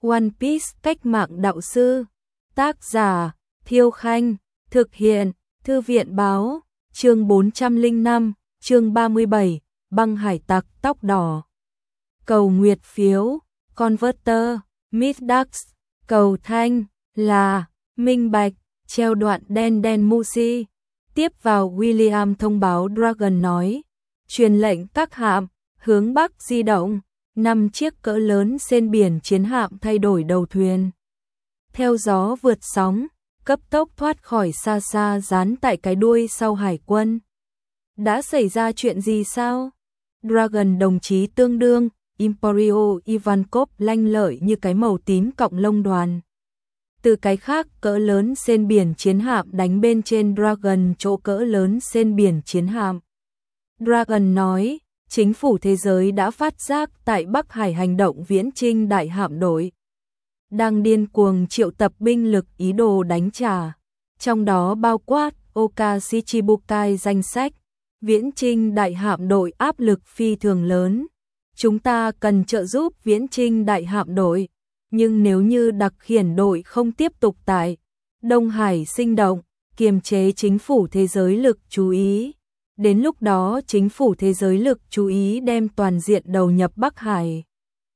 One Piece cách mạng đạo sư. Tác giả Thiêu Khanh. Thực hiện Thư viện Báo. Chương 405, chương 37, băng hải tặc tóc đỏ. Cầu nguyệt phiếu, Converter, Midax, cầu thanh, là, minh bạch, treo đoạn đen đen Musi. Tiếp vào William thông báo Dragon nói, truyền lệnh các hạm, hướng bắc di động, 5 chiếc cỡ lớn trên biển chiến hạm thay đổi đầu thuyền. Theo gió vượt sóng, cấp tốc thoát khỏi xa xa dán tại cái đuôi sau hải quân. Đã xảy ra chuyện gì sao? Dragon đồng chí tương đương, Emporio Ivankov lanh lợi như cái màu tím cọng lông đoàn. Từ cái khác cỡ lớn trên biển chiến hạm đánh bên trên Dragon chỗ cỡ lớn trên biển chiến hạm. Dragon nói, chính phủ thế giới đã phát giác tại Bắc Hải hành động viễn chinh đại hạm đội. Đang điên cuồng triệu tập binh lực ý đồ đánh trả. Trong đó bao quát Oka Shichibukai danh sách. Viễn chinh đại hạm đội áp lực phi thường lớn. Chúng ta cần trợ giúp viễn chinh đại hạm đội. Nhưng nếu như đặc khiển đội không tiếp tục tại Đông Hải sinh động, kiềm chế chính phủ thế giới lực chú ý. Đến lúc đó chính phủ thế giới lực chú ý đem toàn diện đầu nhập Bắc Hải.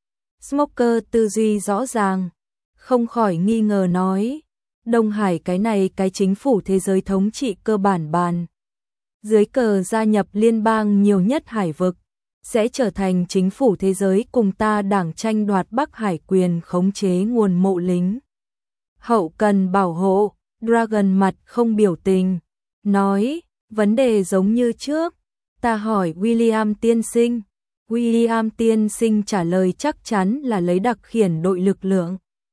Smoker tư duy rõ ràng, không khỏi nghi ngờ nói, Đông Hải cái này cái chính phủ thế giới thống trị cơ bản bàn. Dưới cờ gia nhập liên bang nhiều nhất hải vực, sẽ trở thành chính phủ thế giới cùng ta đảng tranh đoạt Bắc Hải quyền khống chế nguồn mộ lính. Hậu cần bảo hộ, Dragon mặt không biểu tình, nói, vấn đề giống như trước, ta hỏi William tiên sinh. William tiên sinh trả lời chắc chắn là lấy đặc khiển đội lực lượng.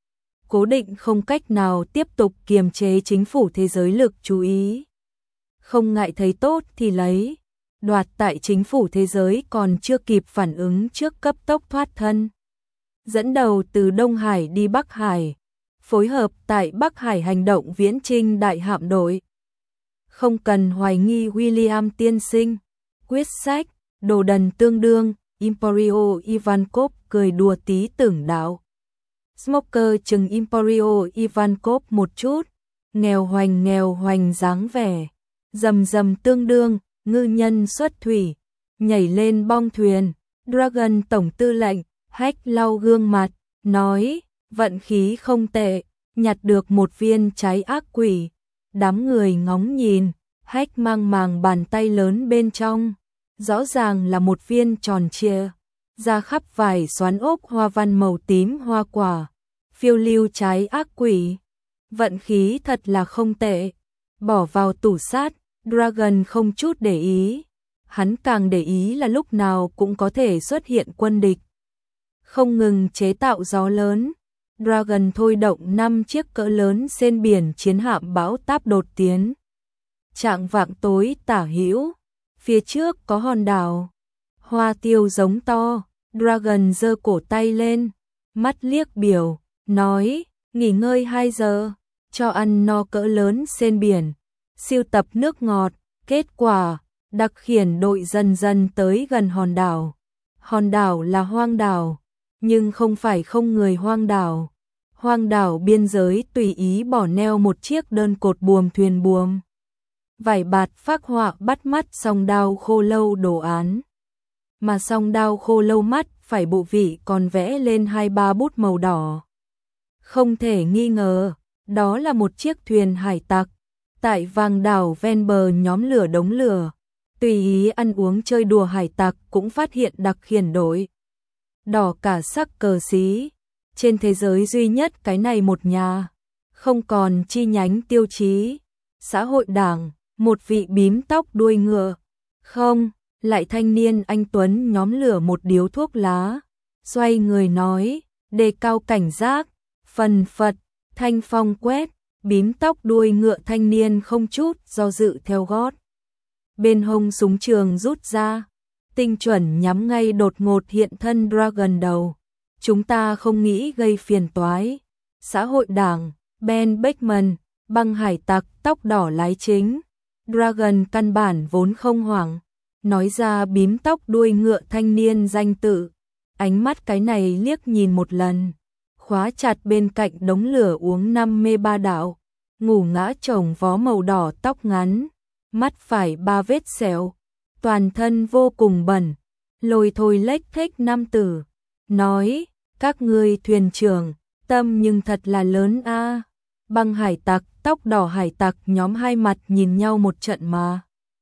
Cố định không cách nào tiếp tục kiềm chế chính phủ thế giới lực chú ý. Không ngại thấy tốt thì lấy. Đoạt tại chính phủ thế giới còn chưa kịp phản ứng trước cấp tốc thoát thân. Dẫn đầu từ Đông Hải đi Bắc Hải. Phối hợp tại Bắc Hải hành động viễn chinh đại hạm đội. Không cần hoài nghi William tiên sinh. Quyết sách, đồ đần tương đương, Emporio Ivankov cười đùa tí tưởng đạo. Smoker chừng Emporio Ivankov một chút, nghèo hoành dáng vẻ. Dầm dầm tương đương, ngư nhân xuất thủy, nhảy lên bong thuyền. Dragon tổng tư lệnh, hách lau gương mặt, nói, vận khí không tệ, nhặt được một viên trái ác quỷ. Đám người ngóng nhìn, hách mang màng bàn tay lớn bên trong, rõ ràng là một viên tròn trịa, ra khắp vài xoắn ốc hoa văn màu tím hoa quả, phiêu lưu trái ác quỷ. Vận khí thật là không tệ, bỏ vào tủ sát, Dragon không chút để ý, hắn càng để ý là lúc nào cũng có thể xuất hiện quân địch. Không ngừng chế tạo gió lớn. Dragon thôi động 5 chiếc cỡ lớn trên biển chiến hạm bão táp đột tiến. Trạng vạng tối tả hữu, phía trước có hòn đảo. Hoa tiêu giống to, Dragon giơ cổ tay lên, mắt liếc biểu, nói, nghỉ ngơi 2 giờ, cho ăn no cỡ lớn trên biển, siêu tập nước ngọt. Kết quả, đặc khiển đội dần dần tới gần hòn đảo. Hòn đảo là hoang đảo, nhưng không phải không người hoang đảo. Hoang đảo biên giới tùy ý bỏ neo một chiếc đơn cột buồm thuyền buồm. Vải bạt phác họa bắt mắt song đao khô lâu đồ án. Mà song đao khô lâu mắt phải bộ vị còn vẽ lên 2-3 bút màu đỏ. Không thể nghi ngờ, đó là một chiếc thuyền hải tặc. Tại vàng đảo ven bờ nhóm lửa đống lửa. Tùy ý ăn uống chơi đùa hải tặc cũng phát hiện đặc khiển đội. Đỏ cả sắc cờ xí. Trên thế giới duy nhất cái này một nhà, không còn chi nhánh tiêu chí. Xã hội đảng, một vị bím tóc đuôi ngựa. Không, lại thanh niên anh tuấn nhóm lửa một điếu thuốc lá. Xoay người nói, đề cao cảnh giác, phần phật, thanh phong quét. Bím tóc đuôi ngựa thanh niên không chút do dự theo gót. Bên hông súng trường rút ra, tinh chuẩn nhắm ngay đột ngột hiện thân Dragon đầu. Chúng ta không nghĩ gây phiền toái. Xã hội đảng, Ben Beckman, băng hải tặc tóc đỏ lái chính. Dragon căn bản vốn không hoảng, nói ra bím tóc đuôi ngựa thanh niên danh tự. Ánh mắt cái này liếc nhìn một lần. khóa chặt bên cạnh đống lửa uống 5 mê ba đạo, ngủ ngã chồng vó màu đỏ tóc ngắn, mắt phải 3 vết sẹo, toàn thân vô cùng bẩn, lôi thôi lếch thếch nam tử, nói, các ngươi thuyền trưởng, tâm nhưng thật là lớn a. Băng hải tặc, tóc đỏ hải tặc nhóm hai mặt nhìn nhau một trận mà.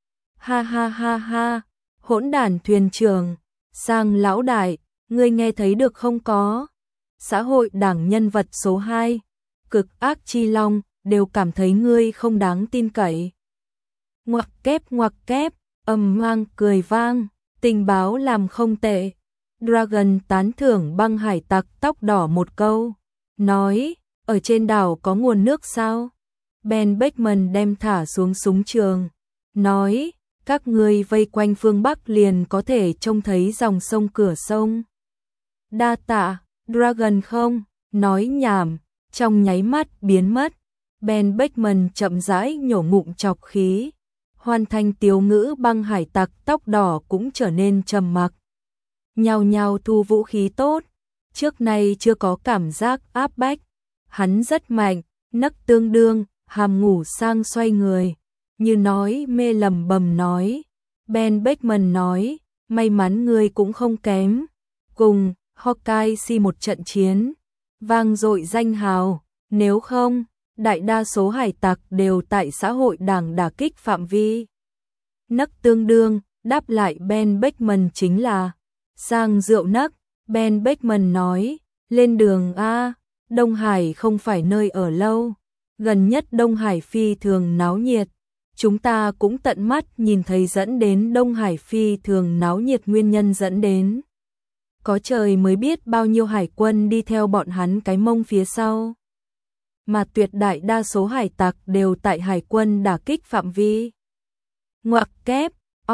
Ha ha ha ha, hỗn đản thuyền trưởng, Sang lão đại, ngươi nghe thấy được không có? Xã hội đảng nhân vật số 2, cực ác chi long, đều cảm thấy ngươi không đáng tin cậy. Ngoặc kép, ầm vang cười vang, tình báo làm không tệ. Dragon tán thưởng băng hải tặc tóc đỏ một câu, nói, ở trên đảo có nguồn nước sao? Ben Beckman đem thả xuống súng trường, nói, các ngươi vây quanh phương Bắc liền có thể trông thấy dòng sông cửa sông. Đa tạ, Dragon không, nói nhảm, trong nháy mắt biến mất. Ben Beckman chậm rãi nhổ ngụm trọc khí, hoàn thành tiếu ngữ băng hải tặc tóc đỏ cũng trở nên trầm mặc. Nhao nhao thu vũ khí tốt, trước nay chưa có cảm giác áp bách, hắn rất mạnh, nấc tương đương, hàm ngủ sang xoay người, như nói mê lầm bầm nói. Ben Beckman nói, may mắn ngươi cũng không kém, cùng Hawkeye một trận chiến, vang dội danh hào, nếu không, đại đa số hải tặc đều tại xã hội đảng đả kích phạm vi. Nấc tương đương, đáp lại Ben Beckman chính là sang rượu nấc. Ben Beckman nói, lên đường a, Đông Hải không phải nơi ở lâu, gần nhất Đông Hải phi thường náo nhiệt, chúng ta cũng tận mắt nhìn thấy dẫn đến Đông Hải phi thường náo nhiệt nguyên nhân dẫn đến. Có trời mới biết bao nhiêu hải quân đi theo bọn hắn cái mông phía sau. Mà tuyệt đại đa số hải tặc đều tại hải quân đả kích phạm vi. Ngoặc kép,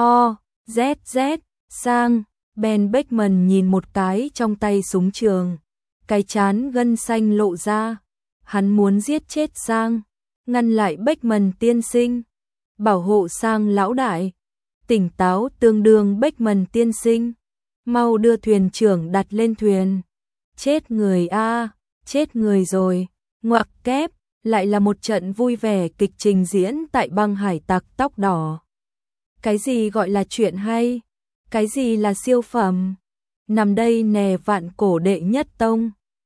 Z, sang, Ben Beckman nhìn một cái trong tay súng trường, cái trán gân xanh lộ ra, hắn muốn giết chết Sang, ngăn lại Beckman tiên sinh, bảo hộ Sang lão đại, tỉnh táo tương đương Beckman tiên sinh, mau đưa thuyền trưởng đặt lên thuyền, chết người a, chết người rồi. Ngoặc kép, lại là một trận vui vẻ kịch trình diễn tại băng hải tặc tóc đỏ. Cái gì gọi là chuyện hay? Cái gì là siêu phẩm? Nằm đây nè vạn cổ đệ nhất tông.